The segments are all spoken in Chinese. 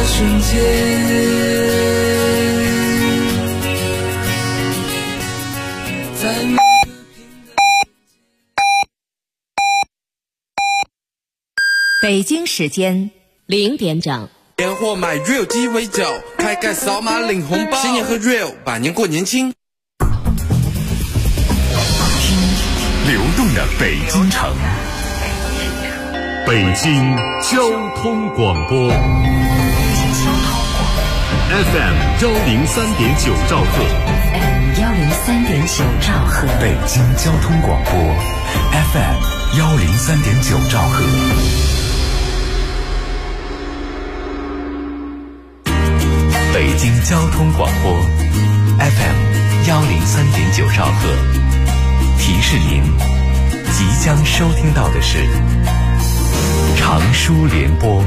瞬间，在每北京时间0点整， 年货买 real 鸡尾酒，开盖扫码领红包，新年喝 real， 百年过年轻。 听流动的北京城，北京交通广播 FM 103.9兆赫， 103.9兆赫， 北京交通广播 FM 103.9兆赫。北京交通广播 FM 103.9兆赫，提示您即将收听到的是长舒联播。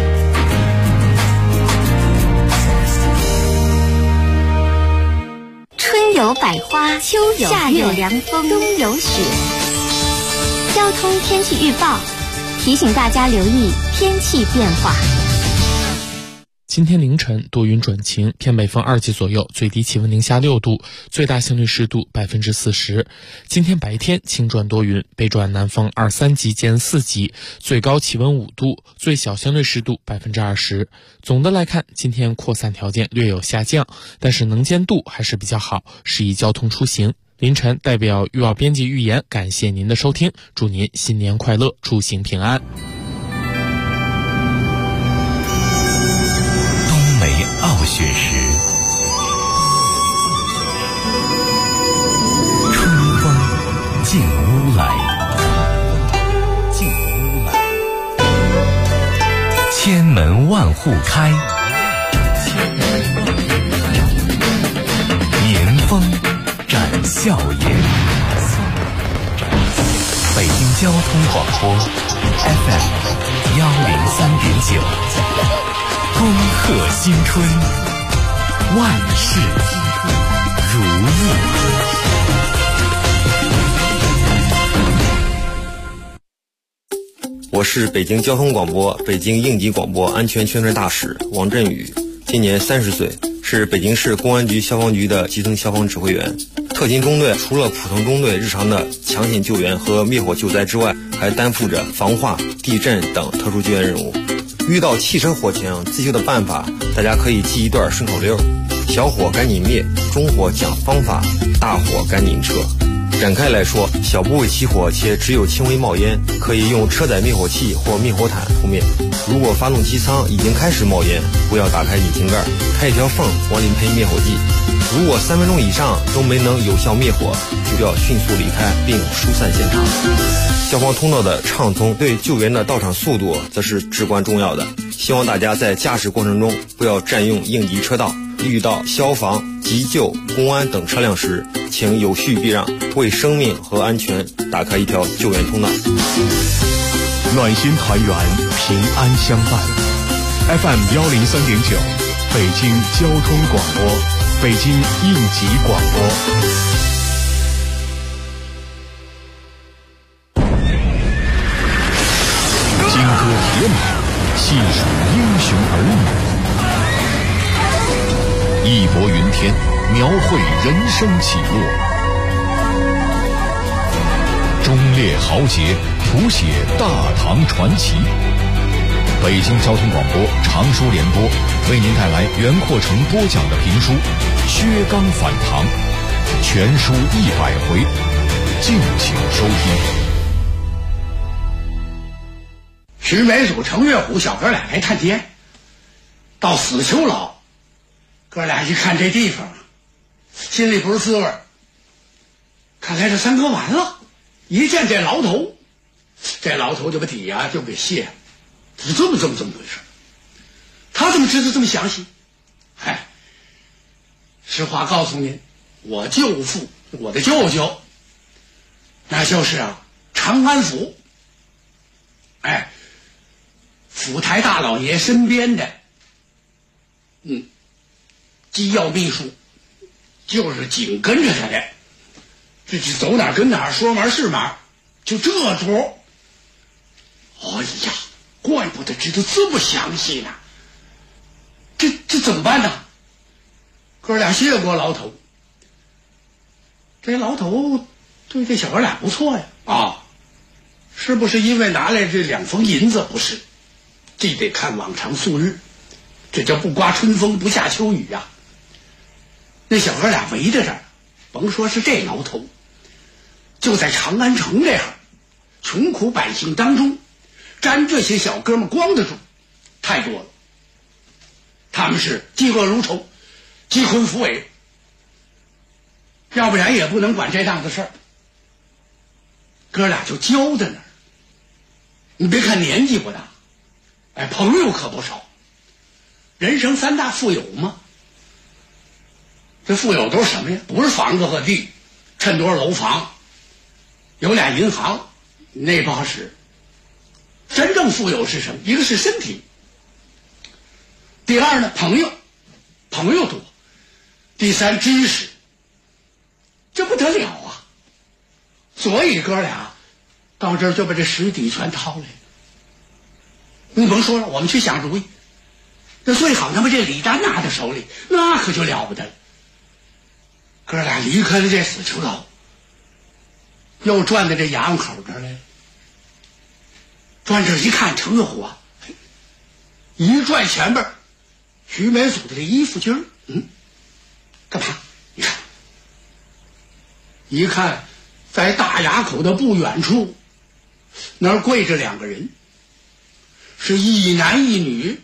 春有百花，秋有夏有凉风，冬有雪。交通天气预报提醒大家留意天气变化。 今天凌晨多云转晴，偏北风2级左右，最低气温零下6度，最大相对湿度40%。今天白天晴转多云，北转南风2、3级兼4级，最高气温5度，最小相对湿度20%。总的来看，今天扩散条件略有下降，但是能见度还是比较好，适宜交通出行。凌晨代表预报编辑预言，感谢您的收听，祝您新年快乐，出行平安。 傲雪时，春风进屋来，千门万户开，年风展笑颜。北京交通广播 FM 103.9，恭贺新春，万事如意。 我是北京交通广播北京应急广播安全宣传大使王振宇，今年30岁，是北京市公安局消防局的基层消防指挥员。特勤中队除了普通中队日常的抢险救援和灭火救灾之外，还担负着防化、地震等特殊救援任务。遇到汽车火情，自救的办法大家可以记一段顺口溜：小火赶紧灭，中火讲方法，大火赶紧撤。展开来说，小部位起火且只有轻微冒烟，可以用车载灭火器或灭火毯扑灭。如果发动机舱已经开始冒烟，不要打开引擎盖，开一条缝往里喷灭火剂。如果3分钟以上都没能有效灭火，就要迅速离开并疏散现场。消防通道的畅通对救援的到场速度则是至关重要的。希望大家在驾驶过程中不要占用应急车道，遇到消防、急救、公安等车辆时，请有序避让，为生命和安全打开一条救援通道。 暖心团圆，平安相伴。FM 103.9，北京交通广播，北京应急广播。金戈铁马，细数英雄儿女，义薄云天，描绘人生起落；忠烈豪杰，谱写大唐传奇。北京交通广播长舒联播为您带来袁阔成播讲的评书《薛刚反唐》，全书100回，敬请收听。 徐美祖、程月虎小哥俩来探监，到死囚牢，哥俩一看这地方，心里不是滋味。看来这三哥完了。一见这牢头，这牢头就把底就给卸了。是这么回事。他怎么知道这么详细？实话告诉您，我舅父，我的舅舅，那就是长安府，府台大老爷身边的机要秘书，就是紧跟着他的，这走哪跟哪，说嘛是嘛，就这主。哎呀，怪不得知道这么详细呢。 怎么办呢？哥俩谢过老头，这老头对这小哥俩不错呀。啊，是不是因为拿来这2封银子？不是，这得看往常素日，这叫不刮春风不下秋雨啊。那小哥俩围着这儿，甭说是这牢头，就在长安城这样穷苦百姓当中，沾这些小哥们光得住太多了。他们是嫉恶如仇，积婚扶危，要不然也不能管这档子事儿。哥俩就交在那儿，你别看年纪不大，哎，朋友可不少。人生3大富有嘛，这富有都是什么呀？不是房子和地，趁多少楼房，有俩银行，那不好使。真正富有是什么？一个是身体，第二呢，朋友多，第三知识，这不得了啊！所以哥俩到这儿就把这实底全掏来了。你甭说了，我们去想主意，那最好他妈这李丹拿在手里，那可就了不得了。哥俩离开了这死囚牢，又转到这衙门口这儿来了。转这一看，程月虎啊，一转前边徐美祖的这衣服襟儿，干嘛？你看，一看，在大衙口的不远处，那儿跪着2个人，是一男一女。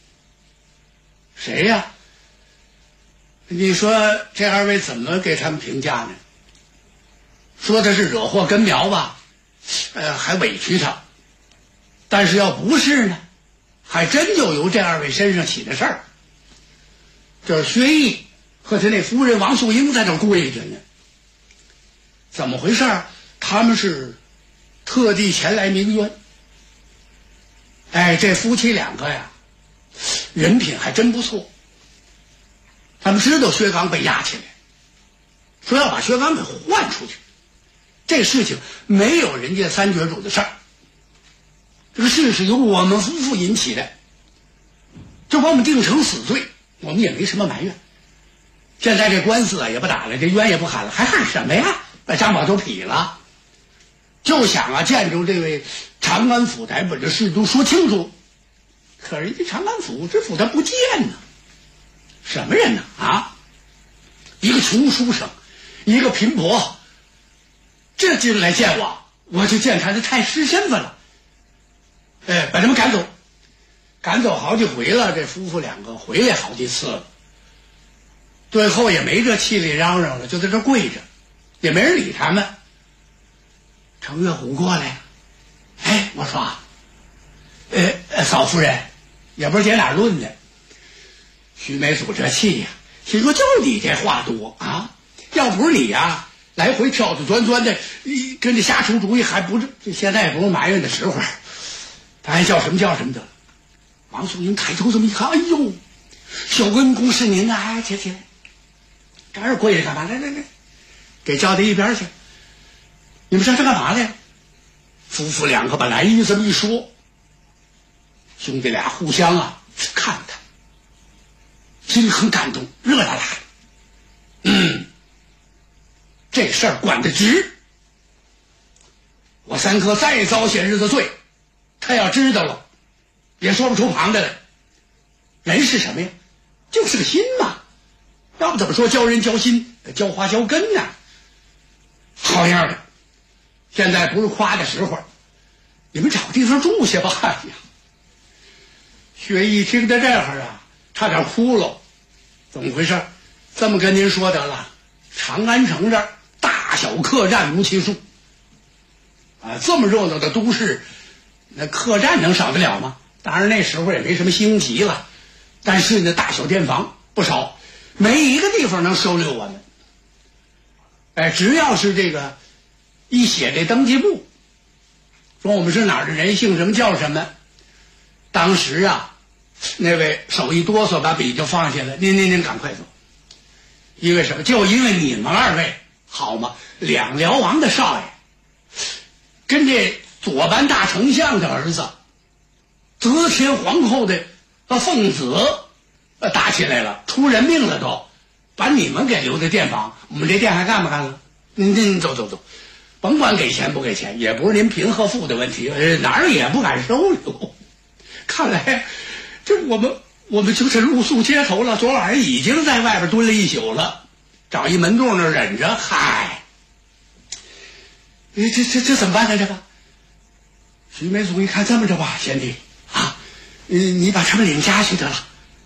谁呀？你说这2位怎么给他们评价呢？说的是惹祸根苗吧，还委屈他。但是要不是呢，还真就由这2位身上起的事儿。这是薛毅和他那夫人王素英在这跪着呢。怎么回事？他们是特地前来鸣冤。哎，这夫妻2个呀，人品还真不错。他们知道薛刚被押起来，说要把薛刚给换出去。这事情没有人家3绝主的事儿，这个事是由我们夫妇引起的，就把我们定成死罪，我们也没什么埋怨。现在这官司啊也不打了，这冤也不喊了，还喊什么呀？把张宝都劈了，就想啊见着这位长安府台把这事都说清楚。可人家长安府知府他不见呢，什么人呢？啊，一个穷书生，一个贫婆，这进来见我就见他的太师身份了。把他们赶走好几回了，这夫妇2个回来好几次了，最后也没这气力嚷嚷了，就在这跪着，也没人理他们。程月虎过来，我说嫂夫人，也不知姐哪论的。徐美祖这气呀，心说就你这话多啊，要不是你呀，来回挑挑钻钻的，跟着瞎出主意，还不是现在也不是埋怨的时候。他还叫什么叫什么的。王素英抬头这么一看，哎呦，小恩公是您啊！起来，这儿跪着干嘛？来，给叫到一边去。你们上这干嘛来？夫妇2个把来意这么一说，兄弟俩互相啊看他，心里很感动，热辣辣的。这事儿管得直。我3哥再遭些日子罪，他要知道了，也说不出旁的来。人是什么呀？就是个心嘛。要不怎么说教人教心，教花教根呢？好样的！现在不是夸的时候，你们找个地方住下吧。哎呀，薛毅听到这会儿啊，差点哭了。怎么回事？这么跟您说得了，长安城这儿大小客栈无其数啊，这么热闹的都市，那客栈能少得了吗？当然那时候也没什么星级了，但是呢，大小店房不少，没一个地方能收留我们。只要是这个一写这登记簿，说我们是哪儿的人，姓什么叫什么，当时啊，那位手一哆嗦，把笔就放下了。您赶快走。因为什么？就因为你们2位好吗？两辽王的少爷跟这左班大丞相的儿子，则天皇后的凤子， 打起来了，出人命了都，把你们给留在店房，我们这店还干不干了？您走，甭管给钱不给钱，也不是您贫和富的问题，哪儿也不敢收留。看来这我们就是露宿街头了，昨晚已经在外边蹲了一宿了，找一门洞那忍着。嗨，这怎么办呢？这个徐梅祖一看这么着吧，贤弟啊，你把他们领家去得了。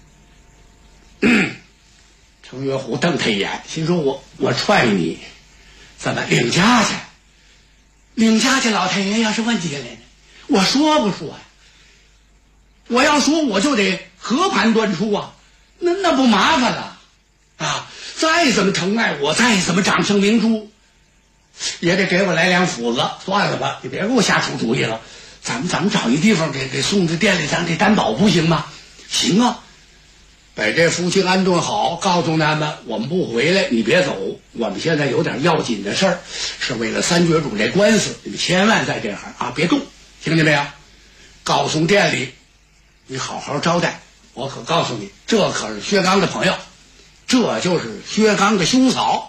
程月虎瞪他一眼，心说我踹你，怎么领家去？领家去，老太爷要是问起来呢，我说不说呀？我要说我就得和盘端出啊，那不麻烦了啊！再怎么疼爱我，再怎么掌声明珠，也得给我来两斧子。算了吧，你别给我瞎出主意了。咱们找一地方给送至店里，咱给担保不行吗？行啊，把这夫妻安顿好，告诉他们我们不回来，你别走。我们现在有点要紧的事儿，是为了三绝主这官司，你们千万在这行啊别动，听见没有？告诉店里，你好好招待。我可告诉你，这可是薛刚的朋友，这就是薛刚的兄嫂。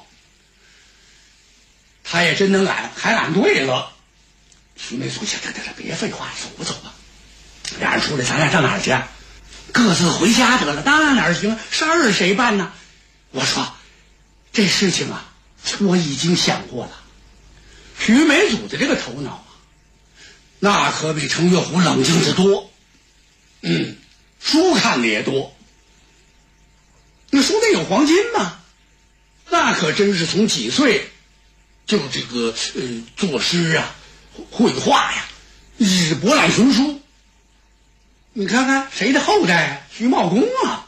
他也真能揽，还揽对了。徐梅祖想，得，别废话，走吧。俩人出来，咱俩上哪儿去？各自回家得了。那哪行？事儿谁办呢？我说，这事情啊，我已经想过了。徐梅祖的这个头脑啊，那可比程月虎冷静得多。书看的也多。那书内有黄金吗？那可真是从几岁就这个作诗啊，绘画呀，博览群书。你看看谁的后代啊？徐茂公啊。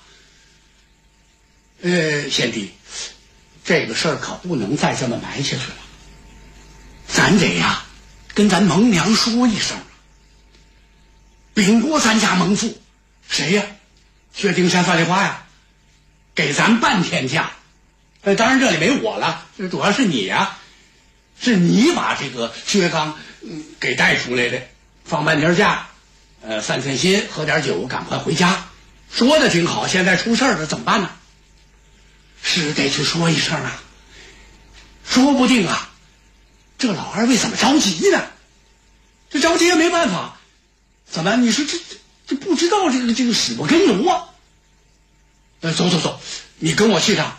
贤弟，这个事儿可不能再这么埋下去了，咱得呀跟咱蒙娘说一声，秉国三家蒙父，谁呀？薛丁山、范丽花呀，给咱半天假。当然这里没我了，这主要是你呀，是你把这个薛刚给带出来的，放半天假，散散心，喝点酒，赶快回家。说的挺好，现在出事了怎么办呢？是得去说一声啊，说不定啊，这老二为怎么着急呢？这着急也没办法，怎么你说这不知道这个使不根由啊？走，你跟我去趟。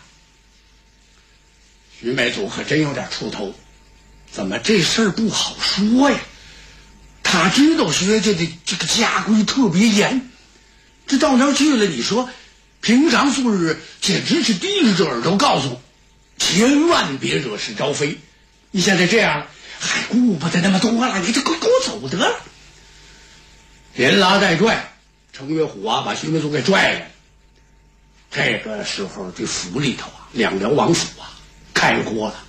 徐梅祖可真有点出头，怎么这事儿不好说呀？他知道薛家的这个家规特别严，这到那儿去了，你说平常素日简直是提着耳朵告诉，千万别惹是招非。你现在这样还顾不得那么多了，你就给我走得了。连拉带拽，程月虎啊把徐梅祖给拽来了。这个时候这府里头啊，两辽王府啊开锅了。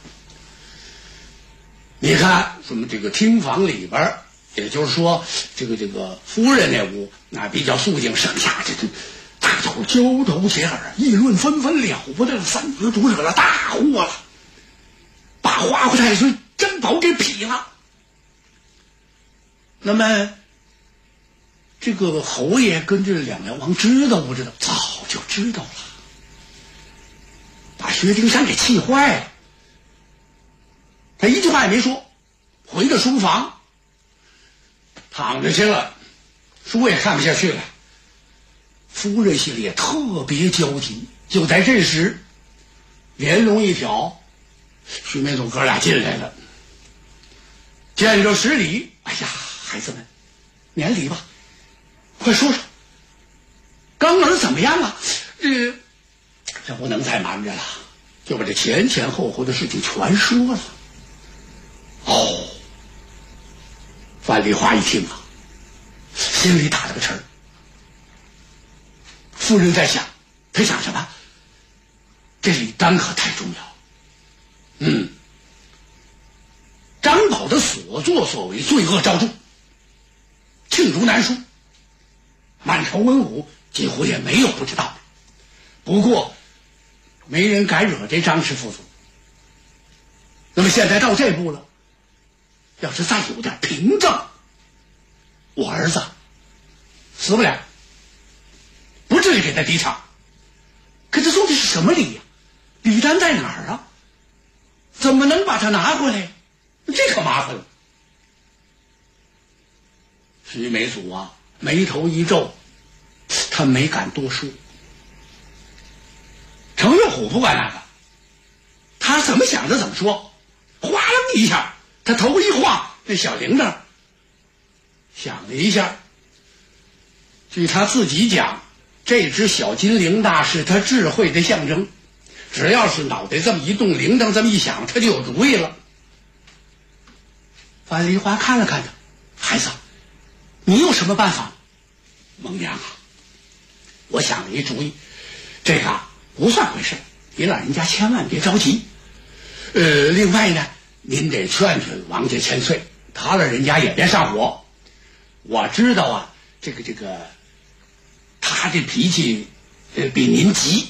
你看什么这个厅房里边，也就是说这个夫人那屋那比较肃静，剩下这大伙交头接耳，议论纷纷，了不得了，三绝主惹了大祸了，把花果太岁珍宝给劈了。那么这个侯爷跟这两辽王知道不知道？早就知道了，把薛丁山给气坏了。他一句话也没说，回到书房躺着去了，书也看不下去了。夫人心里也特别焦急。就在这时，帘笼一挑，徐梅祖哥俩进来了，见着施礼。哎呀，孩子们，免礼吧，快说说刚儿怎么样啊？这不能再瞒着了，就把这前后后的事情全说了。哦，范丽花一听啊，心里打了个沉儿。夫人在想，她想什么？这李丹可太重要。张宝的所作所为罪恶昭著，罄竹难书，满朝文武几乎也没有不知道的。不过没人敢惹这张氏父子。那么现在到这步了，要是再有点凭证，我儿子死不了，不至于给他抵偿。 可他送的是什么礼呀？礼单在哪儿啊？怎么能把它拿回来？这可麻烦了。徐美祖啊，眉头一皱，他没敢多说。程月虎不管那个，他怎么想的怎么说。哗啦一下，他头一晃，那小铃铛响了一下。据他自己讲，这只小金铃铛是他智慧的象征，只要是脑袋这么一动，铃铛这么一响，他就有主意了。范梨花看了看他，孩子，你有什么办法？孟娘啊，我想了一主意，这个不算回事，你老人家千万别着急。另外呢，您得劝劝王家千岁，他老人家也别上火。我知道啊，这个他这脾气比您急。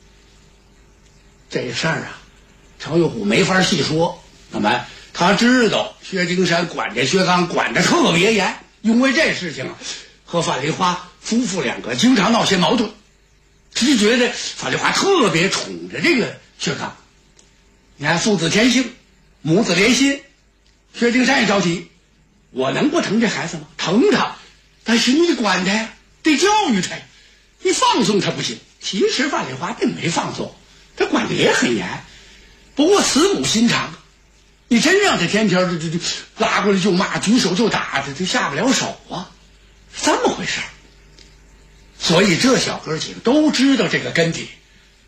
这事儿啊，程玉虎没法细说。那么他知道薛丁山管着薛刚管得特别严，因为这事情啊，和范梨花夫妇两个经常闹些矛盾。只觉得范梨花特别宠着这个薛刚。你看父子天性，母子连心，薛丁山也着急。我能不疼这孩子吗？疼他，但是你得管他呀，得教育他呀，你放纵他不行。其实范梨花并没放纵，他管得也很严，不过慈母心肠，你真让他天天这拉过来就骂，举手就打，这下不了手啊，这么回事。所以这小哥几个都知道这个根底。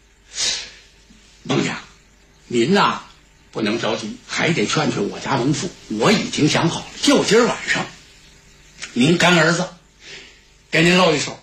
孟娘，您呐不能着急，还得劝劝我家农妇。我已经想好了，就今儿晚上，您干儿子给您露一手。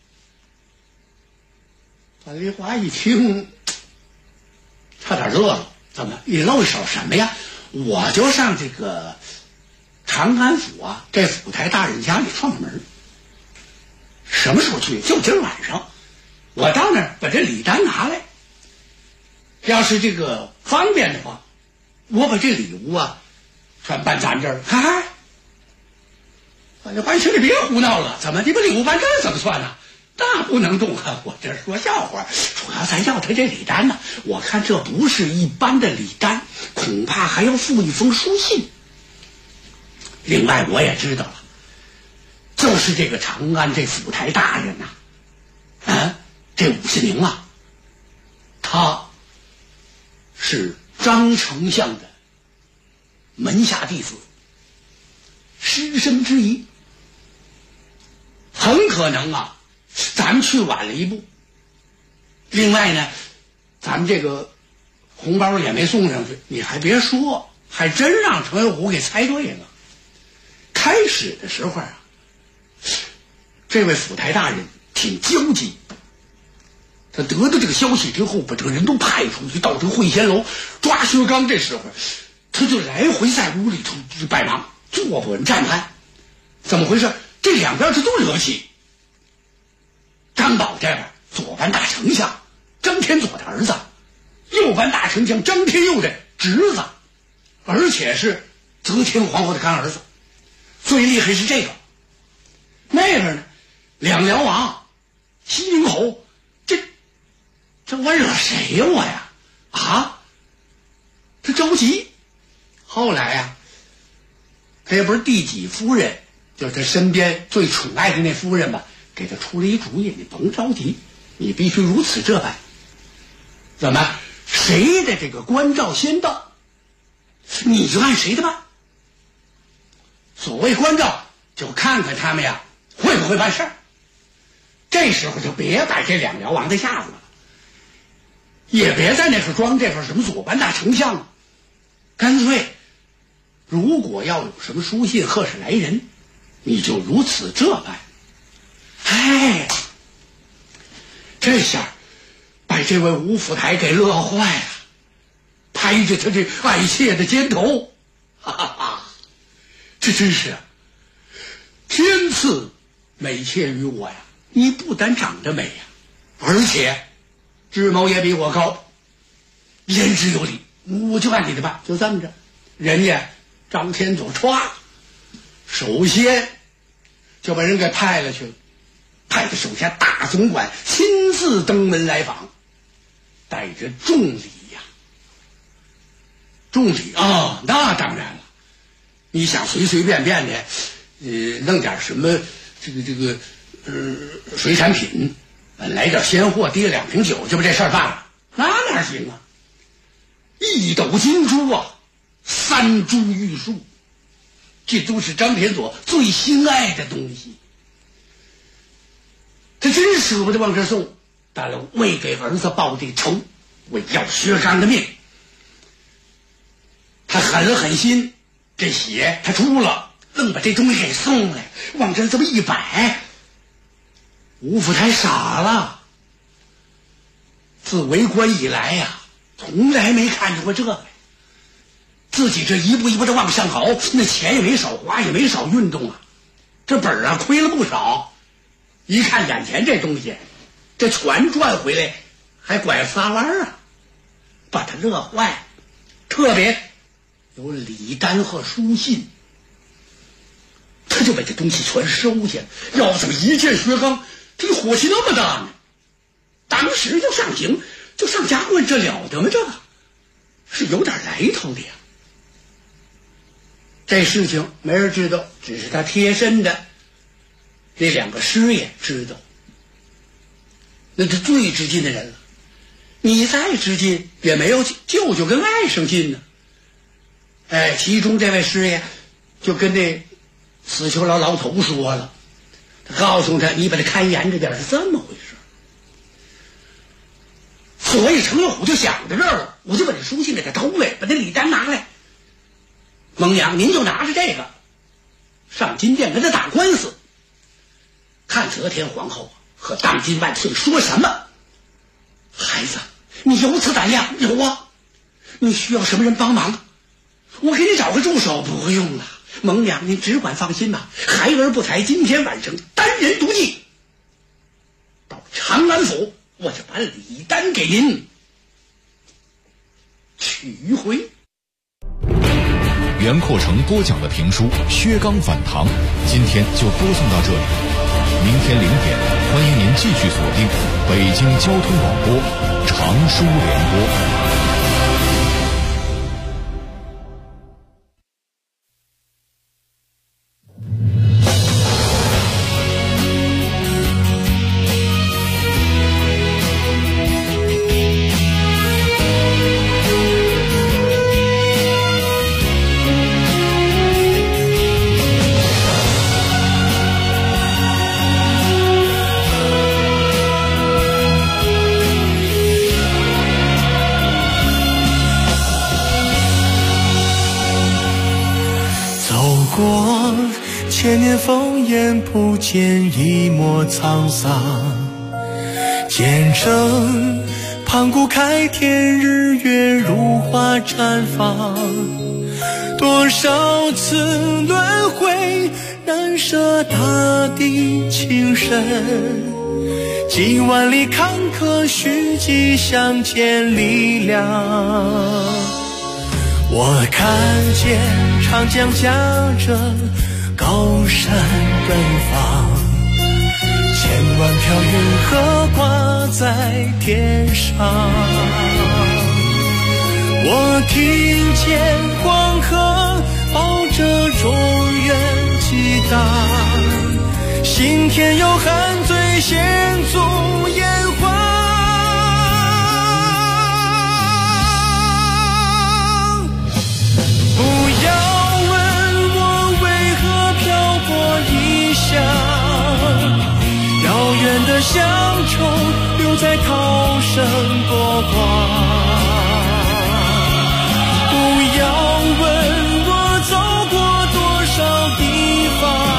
范梨花一听，差点乐了。怎么？你露一手什么呀？我就上这个长安府啊，这府台大人家里串门。什么时候去？就今儿晚上。我到那儿把这礼单拿来。要是这个方便的话，我把这礼物啊全办咱这儿。嗨，范梨花一听，你别胡闹了，怎么你把礼物办这儿怎么算呢？那不能动啊！我这说笑话，主要咱要他这礼单呢，我看这不是一般的礼单，恐怕还要附一封书信。另外我也知道了，就是这个长安这府台大人呐，这武世宁啊，他是张丞相的门下弟子，师生之一，很可能啊咱们去晚了一步。另外呢，咱们这个红包也没送上去，你还别说，还真让程月虎给猜对了。开始的时候啊，这位府台大人挺焦急，他得到这个消息之后，把这个人都派出去到这个会仙楼抓薛刚。这时候他就来回在屋里头摆忙，坐不稳站不安。怎么回事？这两边这都惹气。张宝这边左班大丞相张天佐的儿子，右班大丞相张天佑的侄子，而且是则天皇后的干儿子。最厉害是这个。那边呢，两辽王西宁侯，这我惹谁呀我呀？啊，他着急。后来呀，他也不是第几夫人，就是他身边最宠爱的那夫人吧，给他出了一主意，你甭着急，你必须如此这般。怎么？谁的这个关照先到，你就按谁的办。所谓关照，就看看他们呀会不会办事儿。这时候就别摆这两辽王的架子了，也别在那时候装这份什么左班大丞相了，干脆如果要有什么书信或是来人，你就如此这般。哎，这下把这位吴府台给乐坏了，拍着他这爱妾的肩头，哈哈哈，这真是天赐美妾于我呀！你不但长得美呀，而且智谋也比我高，言之有理，我就按你的办。就这么着，人家张天佐歘，首先就把人给派了去了，派的手下大总管亲自登门来访。 带着重礼呀。重礼啊，那当然了。你想随随便便的，弄点什么水产品，来点鲜货，提2瓶酒，就把这事儿办了，那哪行啊？1斗金珠啊，3株玉树，这都是张天佐最心爱的东西。他真舍不得往这送，但是为给儿子报这仇，为要薛刚的命，他狠了狠心，这血他出了，愣把这东西给送来，往这这么一摆。吴福台傻了，自为官以来呀，从来没看见过这个。自己这一步一步的往上熬，那钱也没少花，也没少运动啊，这本啊亏了不少。一看眼前这东西，这全赚回来，还拐仨弯啊，把他乐坏。特别有礼单和书信，他就把这东西全收下了。要怎么一见薛刚，这个火气那么大呢？当时就上刑，就上衙门，这了得吗？这个是有点来头的呀。这事情没人知道，只是他贴身的那2个师爷知道，那是最知近的人了。你再知近也没有舅舅跟外甥近呢。其中这位师爷就跟那死囚老头说了，他告诉他，你把他看严着点，是这么回事。所以程咬虎就想到这儿了，我就把这书信给他偷来，把那礼单拿来。蒙娘，您就拿着这个上金殿跟他打官司，看则天皇后和当今万岁说什么。孩子，你有此胆量？有啊。你需要什么人帮忙？我给你找个助手。不用了，蒙娘您只管放心吧。孩儿不才今天晚上单人独骑到长安府，我就把礼单给您取回。 袁阔成播讲的评书《薛刚反唐》，今天就播送到这里。明天0点，欢迎您继续锁定北京交通广播长书联播。 千年烽烟不见一抹沧桑，见证盘古开天，日月如花绽放。多少次轮回，难舍大地情深。几万里坎坷，虚迹相见力量。我看见长江夹着高山奔放，千万条云河挂在天上。我听见黄河抱着中原激荡，心田有汉醉先祖炎黄。不要问我为何漂泊异乡，遥远的乡愁留在涛声波光。不要问我走过多少地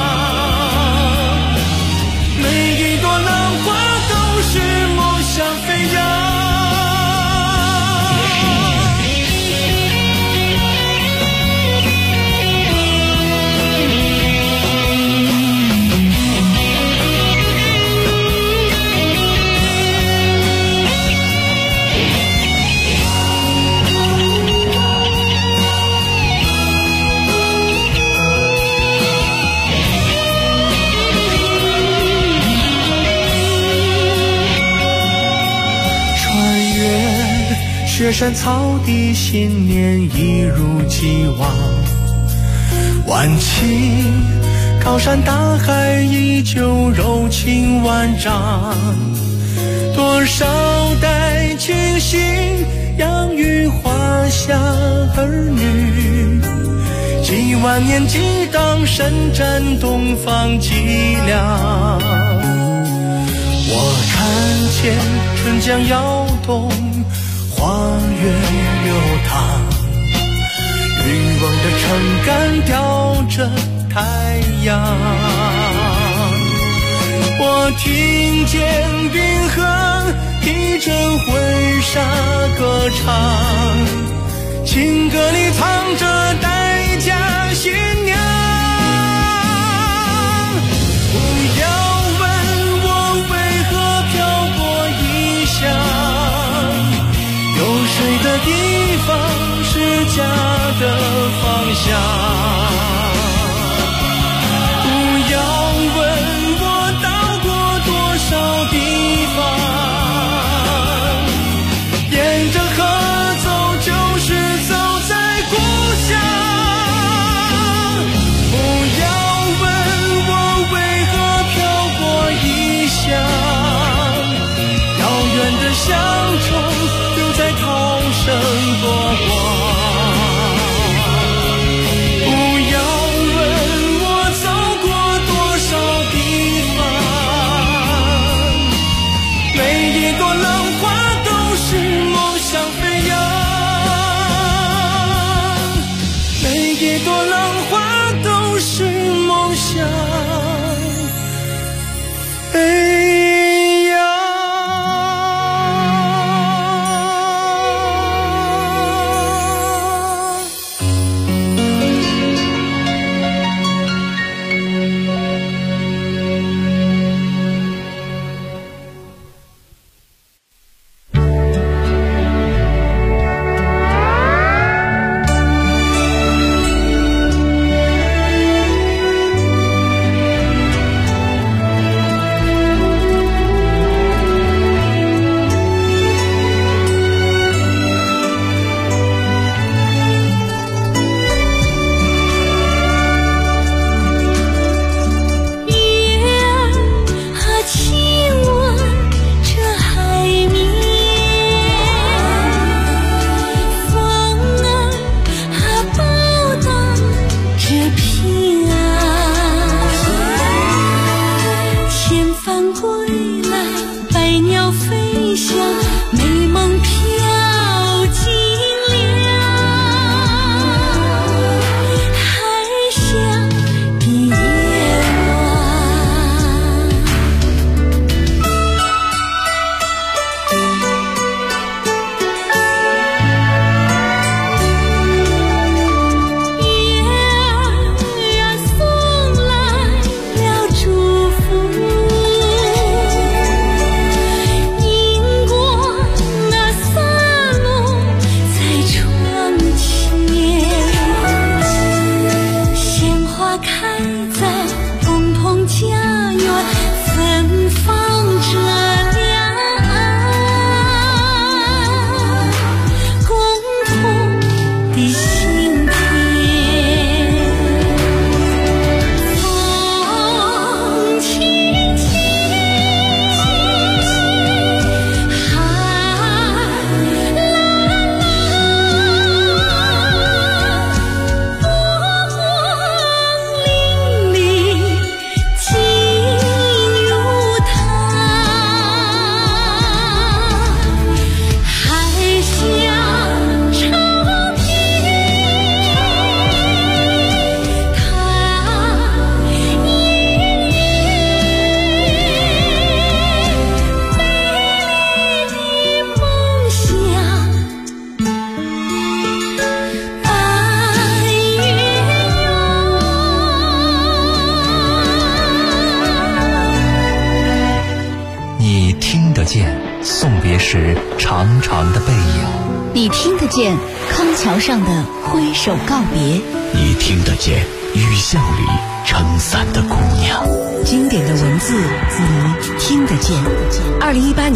方，每一朵浪花都是梦想飞扬。 雪山草地，新年一如既往。晚晴，高山大海依旧柔情万丈。多少代亲信养育华夏儿女，几万年激荡，神战东方脊梁。我看见春江摇动，花月流淌，欲望的撑杆吊着太阳。我听见冰河一阵婚纱歌唱，情歌里藏着待嫁新娘。不要问我为何漂泊异乡，有水的地方是家的方向。不要问我到过多少地方，沿着河走就是走在故乡。不要问我为何漂泊异乡，遥远的乡愁留在涛声波光。 时长长的背影， 你听得见康桥上的挥手告别， 你听得见雨巷里撑伞的姑娘， 经典的文字你听得见。2018年